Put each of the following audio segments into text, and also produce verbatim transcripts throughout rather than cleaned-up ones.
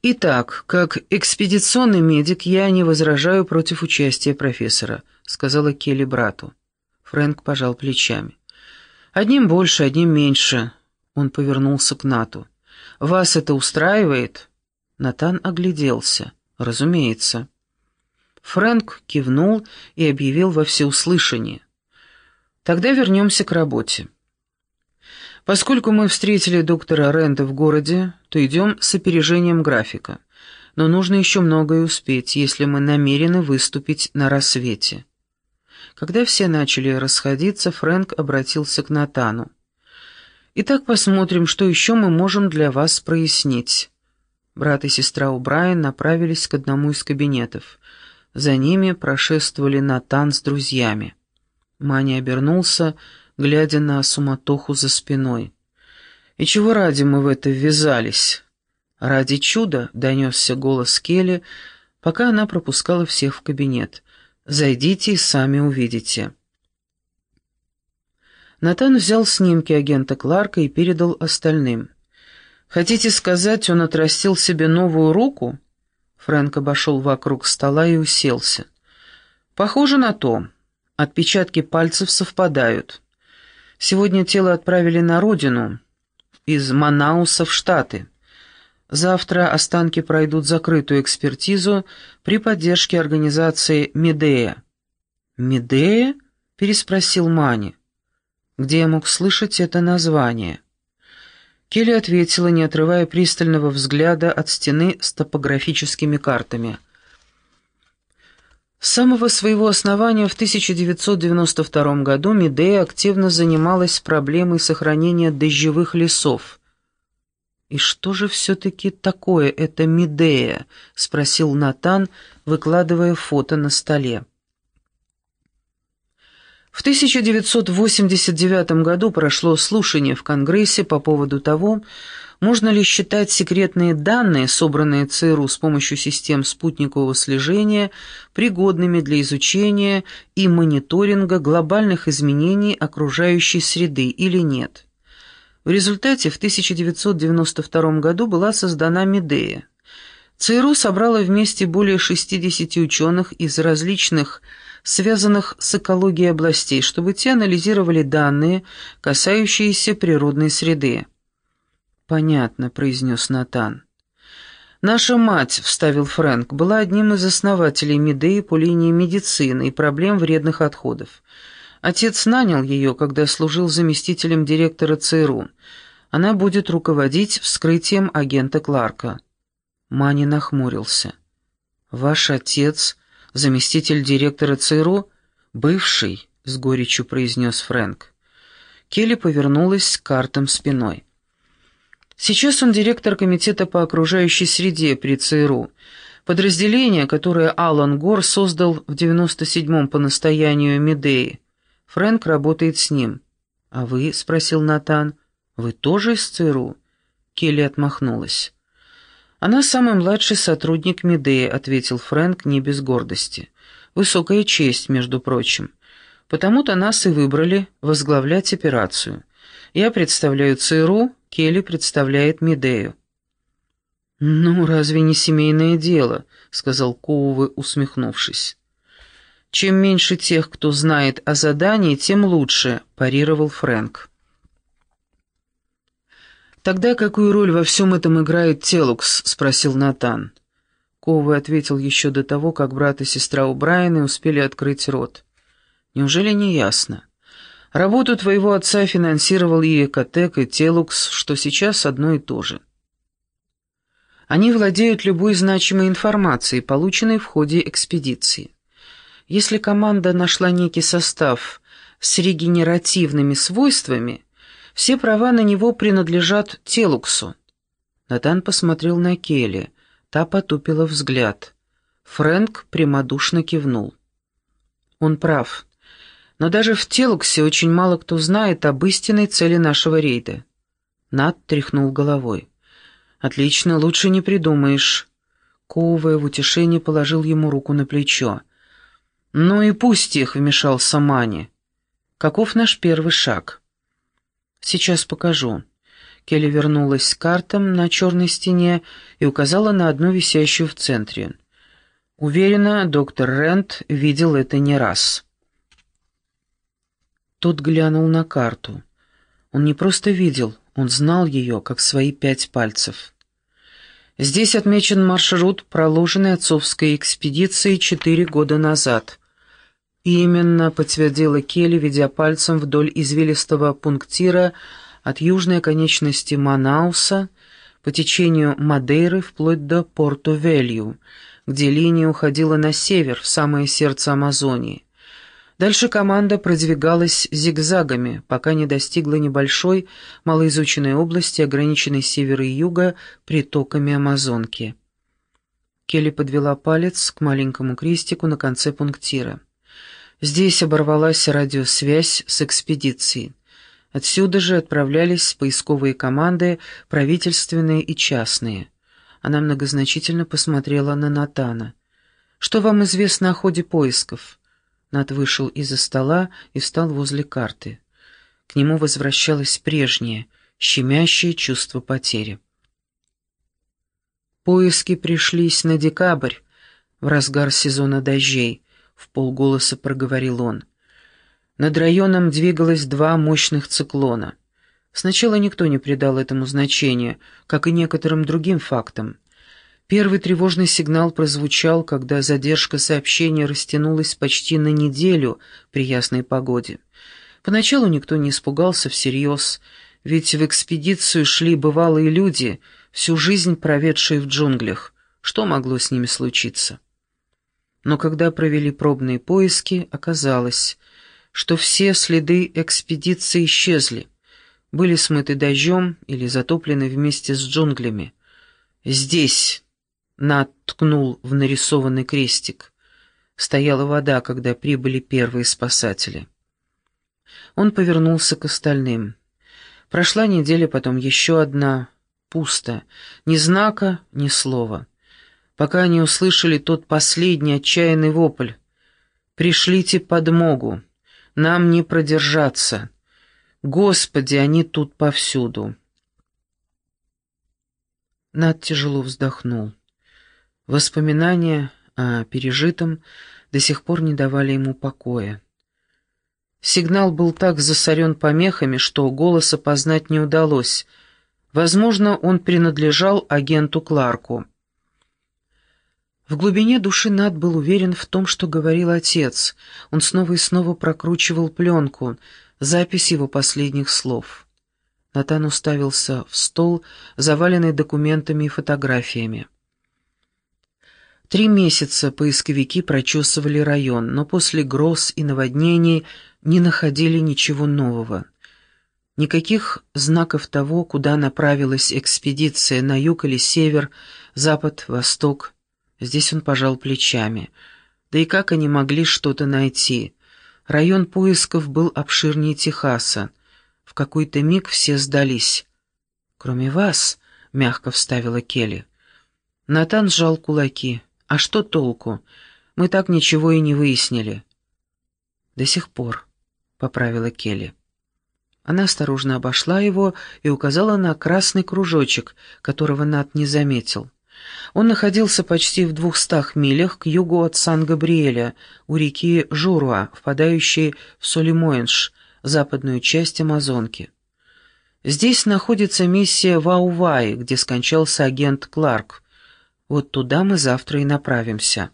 «Итак, как экспедиционный медик я не возражаю против участия профессора», — сказала Келли брату. Фрэнк пожал плечами. «Одним больше, одним меньше», — он повернулся к Нату. «Вас это устраивает?» Натан огляделся. «Разумеется». Фрэнк кивнул и объявил во всеуслышание. «Тогда вернемся к работе. Поскольку мы встретили доктора Рэнда в городе, то идем с опережением графика. Но нужно еще многое успеть, если мы намерены выступить на рассвете». Когда все начали расходиться, Фрэнк обратился к Натану. «Итак, посмотрим, что еще мы можем для вас прояснить». Брат и сестра О'Брайен направились к одному из кабинетов. За ними прошествовали Натан с друзьями. Манни обернулся, глядя на суматоху за спиной. «И чего ради мы в это ввязались?» «Ради чуда», — донесся голос Келли, пока она пропускала всех в кабинет. «Зайдите и сами увидите». Натан взял снимки агента Кларка и передал остальным. «Хотите сказать, он отрастил себе новую руку?» Фрэнк обошел вокруг стола и уселся. «Похоже на то. Отпечатки пальцев совпадают. Сегодня тело отправили на родину, из Манауса в Штаты. Завтра останки пройдут закрытую экспертизу при поддержке организации «Медея». «Медея?» — переспросил Манни. «Где я мог слышать это название?» Келли ответила, не отрывая пристального взгляда от стены с топографическими картами. С самого своего основания в тысяча девятьсот девяносто втором году Медея активно занималась проблемой сохранения дождевых лесов. «И что же все-таки такое эта Медея?» — спросил Натан, выкладывая фото на столе. В тысяча девятьсот восемьдесят девятом году прошло слушание в Конгрессе по поводу того, можно ли считать секретные данные, собранные ЦРУ с помощью систем спутникового слежения, пригодными для изучения и мониторинга глобальных изменений окружающей среды или нет. В результате в тысяча девятьсот девяносто втором году была создана Медея. ЦРУ собрала вместе более шестидесяти ученых из различных связанных с экологией областей, чтобы те анализировали данные, касающиеся природной среды. «Понятно», — произнес Натан. «Наша мать», — вставил Фрэнк, — «была одним из основателей Медеи по линии медицины и проблем вредных отходов. Отец нанял ее, когда служил заместителем директора ЦРУ. Она будет руководить вскрытием агента Кларка». Манни нахмурился. «Ваш отец, заместитель директора ЦРУ, бывший», — с горечью произнес Фрэнк. Келли повернулась к картам спиной. «Сейчас он директор комитета по окружающей среде при ЦРУ, подразделение, которое Алан Гор создал в девяносто седьмом по настоянию Медеи. Фрэнк работает с ним». «А вы?» — спросил Натан. «Вы тоже из ЦРУ?» Келли отмахнулась. «Она самый младший сотрудник Медеи», — ответил Фрэнк не без гордости. «Высокая честь, между прочим. Потому-то нас и выбрали возглавлять операцию. Я представляю ЦРУ, Келли представляет Медею». «Ну, разве не семейное дело?» — сказал Коуве, усмехнувшись. «Чем меньше тех, кто знает о задании, тем лучше», — парировал Фрэнк. «Тогда какую роль во всем этом играет Телукс?» — спросил Натан. Коуве ответил еще до того, как брат и сестра О'Брайены успели открыть рот. «Неужели не ясно? Работу твоего отца финансировал и Экотек, и Телукс, что сейчас одно и то же. Они владеют любой значимой информацией, полученной в ходе экспедиции. Если команда нашла некий состав с регенеративными свойствами, все права на него принадлежат Телуксу». Натан посмотрел на Келли, та потупила взгляд. Фрэнк прямодушно кивнул. «Он прав. Но даже в Телуксе очень мало кто знает об истинной цели нашего рейда». Нат тряхнул головой. «Отлично, лучше не придумаешь». Коуве в утешении положил ему руку на плечо. «Ну и пусть их», — вмешался Манни. «Каков наш первый шаг?» «Сейчас покажу». Келли вернулась к картам на черной стене и указала на одну висящую в центре. Уверена, доктор Рент видел это не раз. Тот глянул на карту. Он не просто видел, он знал ее, как свои пять пальцев. Здесь отмечен маршрут, проложенный отцовской экспедицией четыре года назад. Именно, подтвердила Келли, ведя пальцем вдоль извилистого пунктира от южной оконечности Манауса по течению Мадейры вплоть до Порту-Велью, где линия уходила на север, в самое сердце Амазонии. Дальше команда продвигалась зигзагами, пока не достигла небольшой, малоизученной области, ограниченной с севера и юга притоками Амазонки. Келли подвела палец к маленькому крестику на конце пунктира. Здесь оборвалась радиосвязь с экспедицией. Отсюда же отправлялись поисковые команды, правительственные и частные. Она многозначительно посмотрела на Натана. «Что вам известно о ходе поисков?» Нат вышел из-за стола и встал возле карты. К нему возвращалось прежнее, щемящее чувство потери. «Поиски пришлись на декабрь, в разгар сезона дождей», — вполголоса проговорил он. Над районом двигалось два мощных циклона. Сначала никто не придал этому значения, как и некоторым другим фактам. Первый тревожный сигнал прозвучал, когда задержка сообщения растянулась почти на неделю при ясной погоде. Поначалу никто не испугался всерьез, ведь в экспедицию шли бывалые люди, всю жизнь проведшие в джунглях. Что могло с ними случиться? Но когда провели пробные поиски, оказалось, что все следы экспедиции исчезли, были смыты дождем или затоплены вместе с джунглями. Здесь... Нат ткнул в нарисованный крестик. Стояла вода, когда прибыли первые спасатели. Он повернулся к остальным. Прошла неделя, потом еще одна. Пусто. Ни знака, ни слова. Пока они услышали тот последний отчаянный вопль. «Пришлите подмогу. Нам не продержаться. Господи, они тут повсюду». Нат тяжело вздохнул. Воспоминания о пережитом до сих пор не давали ему покоя. Сигнал был так засорен помехами, что голос опознать не удалось. Возможно, он принадлежал агенту Кларку. В глубине души Нат был уверен в том, что говорил отец. Он снова и снова прокручивал пленку, запись его последних слов. Натан уставился в стол, заваленный документами и фотографиями. Три месяца поисковики прочесывали район, но после гроз и наводнений не находили ничего нового. Никаких знаков того, куда направилась экспедиция, на юг или север, запад, восток. Здесь он пожал плечами. Да и как они могли что-то найти? Район поисков был обширнее Техаса. В какой-то миг все сдались. «Кроме вас», — мягко вставила Келли. Натан сжал кулаки. «А что толку? Мы так ничего и не выяснили». «До сих пор», — поправила Келли. Она осторожно обошла его и указала на красный кружочек, которого Нат не заметил. Он находился почти в двухстах милях к югу от Сан-Габриэля, у реки Журуа, впадающей в Солимоэнш, западную часть Амазонки. Здесь находится миссия Вауваи, где скончался агент Кларк. Вот туда мы завтра и направимся».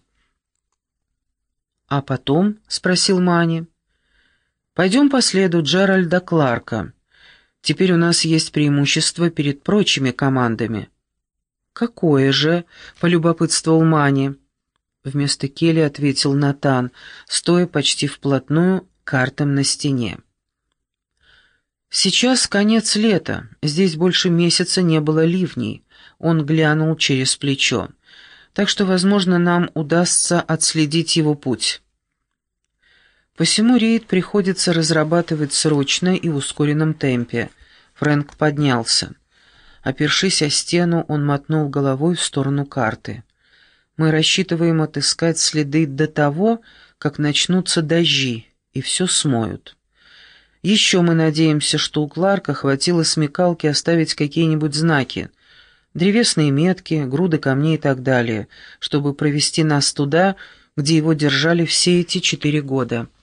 «А потом?» — спросил Мани. «Пойдем по следу Джеральда Кларка. Теперь у нас есть преимущество перед прочими командами». «Какое же?» — полюбопытствовал Мани. Вместо Келли ответил Натан, стоя почти вплотную к картам на стене. «Сейчас конец лета, здесь больше месяца не было ливней». Он глянул через плечо. «Так что, возможно, нам удастся отследить его путь». Посему рейд приходится разрабатывать срочно и в ускоренном темпе. Фрэнк поднялся. Опершись о стену, он мотнул головой в сторону карты. «Мы рассчитываем отыскать следы до того, как начнутся дожди, и все смоют. Еще мы надеемся, что у Кларка хватило смекалки оставить какие-нибудь знаки, древесные метки, груды камней и так далее, чтобы провести нас туда, где его держали все эти четыре года.